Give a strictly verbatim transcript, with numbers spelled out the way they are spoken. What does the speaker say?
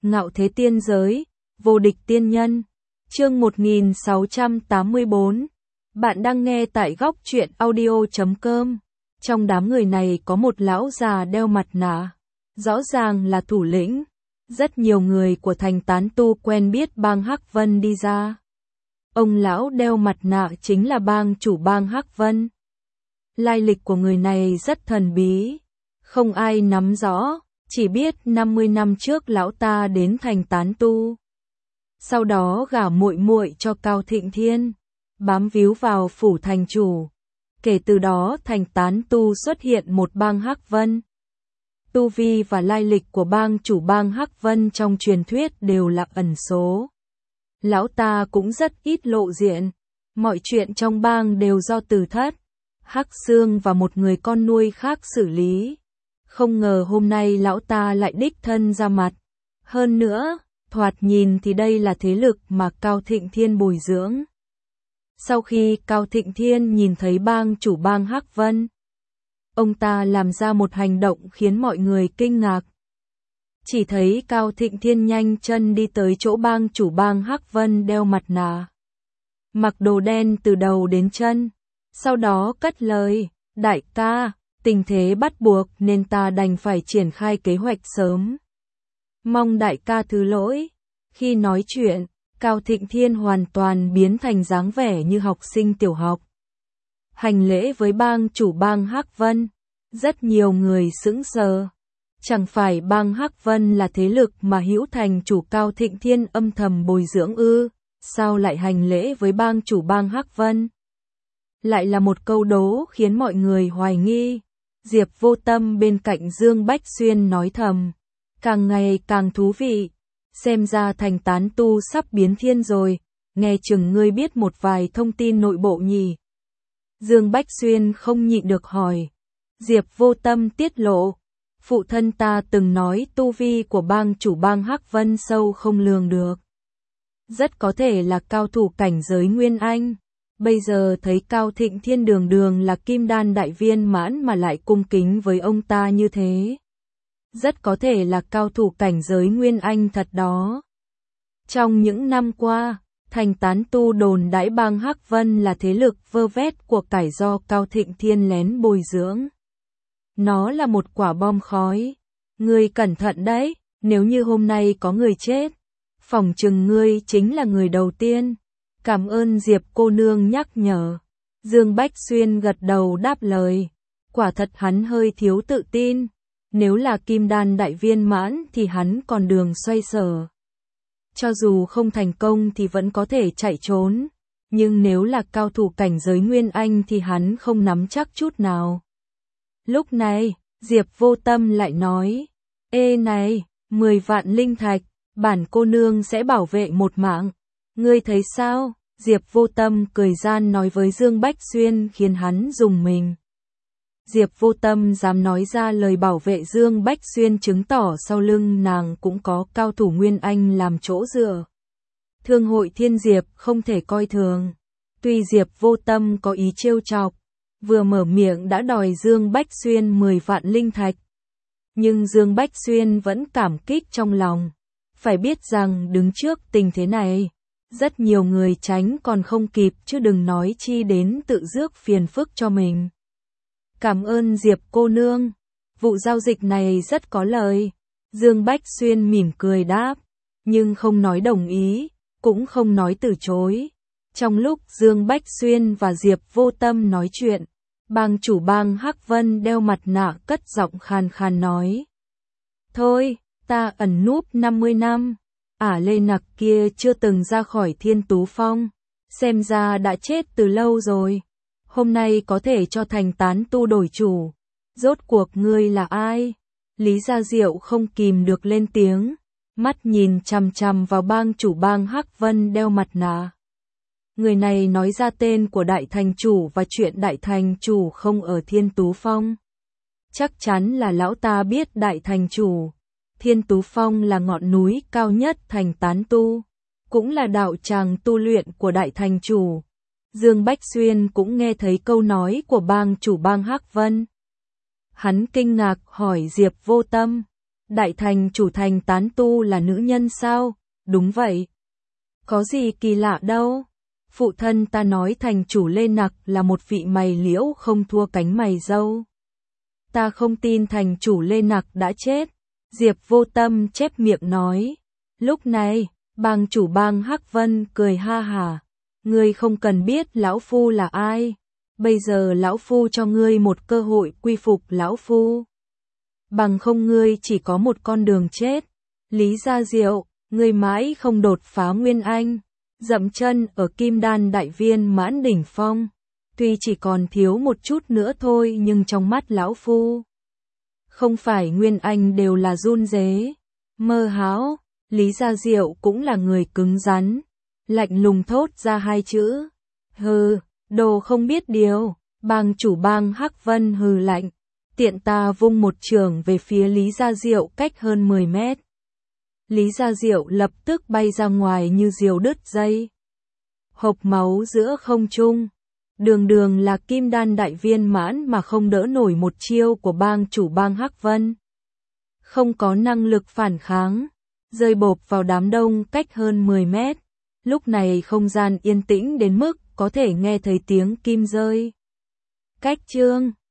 Ngạo thế tiên giới, vô địch tiên nhân. Chương một nghìn sáu trăm tám mươi bốn. Bạn đang nghe tại góc truyện audio chấm com. Trong đám người này có một lão già đeo mặt nạ, rõ ràng là thủ lĩnh. Rất nhiều người của thành tán tu quen biết bang Hắc Vân đi ra. Ông lão đeo mặt nạ chính là bang chủ bang Hắc Vân. Lai lịch của người này rất thần bí, không ai nắm rõ, chỉ biết năm mươi năm trước lão ta đến thành tán tu. Sau đó gả muội muội cho Cao Thịnh Thiên, bám víu vào phủ thành chủ. Kể từ đó thành tán tu xuất hiện một bang Hắc Vân. Tu vi và lai lịch của bang chủ bang Hắc Vân trong truyền thuyết đều là ẩn số. Lão ta cũng rất ít lộ diện, mọi chuyện trong bang đều do Từ Thất, Hắc Xương và một người con nuôi khác xử lý. Không ngờ hôm nay lão ta lại đích thân ra mặt. Hơn nữa, thoạt nhìn thì đây là thế lực mà Cao Thịnh Thiên bồi dưỡng. Sau khi Cao Thịnh Thiên nhìn thấy bang chủ bang Hắc Vân, ông ta làm ra một hành động khiến mọi người kinh ngạc. Chỉ thấy Cao Thịnh Thiên nhanh chân đi tới chỗ bang chủ bang Hắc Vân đeo mặt nạ, mặc đồ đen từ đầu đến chân. Sau đó cất lời, đại ca, tình thế bắt buộc nên ta đành phải triển khai kế hoạch sớm. Mong đại ca thứ lỗi. Khi nói chuyện, Cao Thịnh Thiên hoàn toàn biến thành dáng vẻ như học sinh tiểu học. Hành lễ với bang chủ bang Hắc Vân, rất nhiều người sững sờ. Chẳng phải bang Hắc Vân là thế lực mà Hữu thành chủ Cao Thịnh Thiên âm thầm bồi dưỡng ư, sao lại hành lễ với bang chủ bang Hắc Vân? Lại là một câu đố khiến mọi người hoài nghi. Diệp Vô Tâm bên cạnh Dương Bách Xuyên nói thầm, càng ngày càng thú vị, xem ra thành tán tu sắp biến thiên rồi, nghe chừng ngươi biết một vài thông tin nội bộ nhỉ. Dương Bách Xuyên không nhịn được hỏi. Diệp Vô Tâm tiết lộ, phụ thân ta từng nói tu vi của bang chủ bang Hắc Vân sâu không lường được. Rất có thể là cao thủ cảnh giới Nguyên Anh. Bây giờ thấy Cao Thịnh Thiên đường đường là kim đan đại viên mãn mà lại cung kính với ông ta như thế. Rất có thể là cao thủ cảnh giới Nguyên Anh thật đó. Trong những năm qua, thành tán tu đồn đãi bang Hắc Vân là thế lực vơ vét của cải do Cao Thịnh Thiên lén bồi dưỡng. Nó là một quả bom khói. Ngươi cẩn thận đấy, nếu như hôm nay có người chết, phỏng chừng ngươi chính là người đầu tiên. Cảm ơn Diệp cô nương nhắc nhở. Dương Bách Xuyên gật đầu đáp lời. Quả thật hắn hơi thiếu tự tin. Nếu là kim đan đại viên mãn thì hắn còn đường xoay sở. Cho dù không thành công thì vẫn có thể chạy trốn. Nhưng nếu là cao thủ cảnh giới Nguyên Anh thì hắn không nắm chắc chút nào. Lúc này, Diệp Vô Tâm lại nói. Ê này, mười vạn linh thạch, bản cô nương sẽ bảo vệ một mạng. Ngươi thấy sao? Diệp Vô Tâm cười gian nói với Dương Bách Xuyên khiến hắn rùng mình. Diệp Vô Tâm dám nói ra lời bảo vệ Dương Bách Xuyên chứng tỏ sau lưng nàng cũng có cao thủ Nguyên Anh làm chỗ dựa. Thương hội Thiên Diệp không thể coi thường. Tuy Diệp Vô Tâm có ý trêu chọc, vừa mở miệng đã đòi Dương Bách Xuyên mười vạn linh thạch. Nhưng Dương Bách Xuyên vẫn cảm kích trong lòng. Phải biết rằng đứng trước tình thế này, rất nhiều người tránh còn không kịp chứ đừng nói chi đến tự rước phiền phức cho mình. Cảm ơn Diệp cô nương, vụ giao dịch này rất có lời. Dương Bách Xuyên mỉm cười đáp, nhưng không nói đồng ý, cũng không nói từ chối. Trong lúc Dương Bách Xuyên và Diệp Vô Tâm nói chuyện, bang chủ bang Hắc Vân đeo mặt nạ cất giọng khàn khàn nói. Thôi, ta ẩn núp năm mươi năm. Ả Lê Nặc kia chưa từng ra khỏi Thiên Tú Phong, xem ra đã chết từ lâu rồi. Hôm nay có thể cho thành tán tu đổi chủ. Rốt cuộc ngươi là ai? Lý Gia Diệu không kìm được lên tiếng, mắt nhìn chằm chằm vào bang chủ bang Hắc Vân đeo mặt nạ. Người này nói ra tên của đại thành chủ và chuyện đại thành chủ không ở Thiên Tú Phong. Chắc chắn là lão ta biết đại thành chủ. Thiên Tú Phong là ngọn núi cao nhất thành tán tu, cũng là đạo tràng tu luyện của đại thành chủ. Dương Bách Xuyên cũng nghe thấy câu nói của bang chủ bang Hắc Vân. Hắn kinh ngạc hỏi Diệp Vô Tâm, Đại thành chủ thành tán tu là nữ nhân sao? Đúng vậy. Có gì kỳ lạ đâu. Phụ thân ta nói thành chủ Lê Nặc là một vị mày liễu không thua cánh mày dâu. Ta không tin thành chủ Lê Nặc đã chết. Diệp Vô Tâm chép miệng nói. Lúc này, bang chủ bang Hắc Vân cười ha hả. Ngươi không cần biết lão phu là ai. Bây giờ lão phu cho ngươi một cơ hội quy phục lão phu. Bằng không ngươi chỉ có một con đường chết. Lý Gia Diệu, ngươi mãi không đột phá Nguyên Anh. Dậm chân ở Kim Đan đại viên mãn đỉnh phong. Tuy chỉ còn thiếu một chút nữa thôi nhưng trong mắt lão phu. Không phải Nguyên Anh đều là run rế. Mơ hão, Lý Gia Diệu cũng là người cứng rắn. Lạnh lùng thốt ra hai chữ. Hừ, đồ không biết điều. Bang chủ bang Hắc Vân hừ lạnh. Tiện ta vung một trường về phía Lý Gia Diệu cách hơn mười mét. Lý Gia Diệu lập tức bay ra ngoài như diều đứt dây. Hộc máu giữa không trung. Đường đường là Kim Đan đại viên mãn mà không đỡ nổi một chiêu của bang chủ bang Hắc Vân. Không có năng lực phản kháng. Rơi bộp vào đám đông cách hơn mười mét. Lúc này không gian yên tĩnh đến mức có thể nghe thấy tiếng kim rơi. Cách chương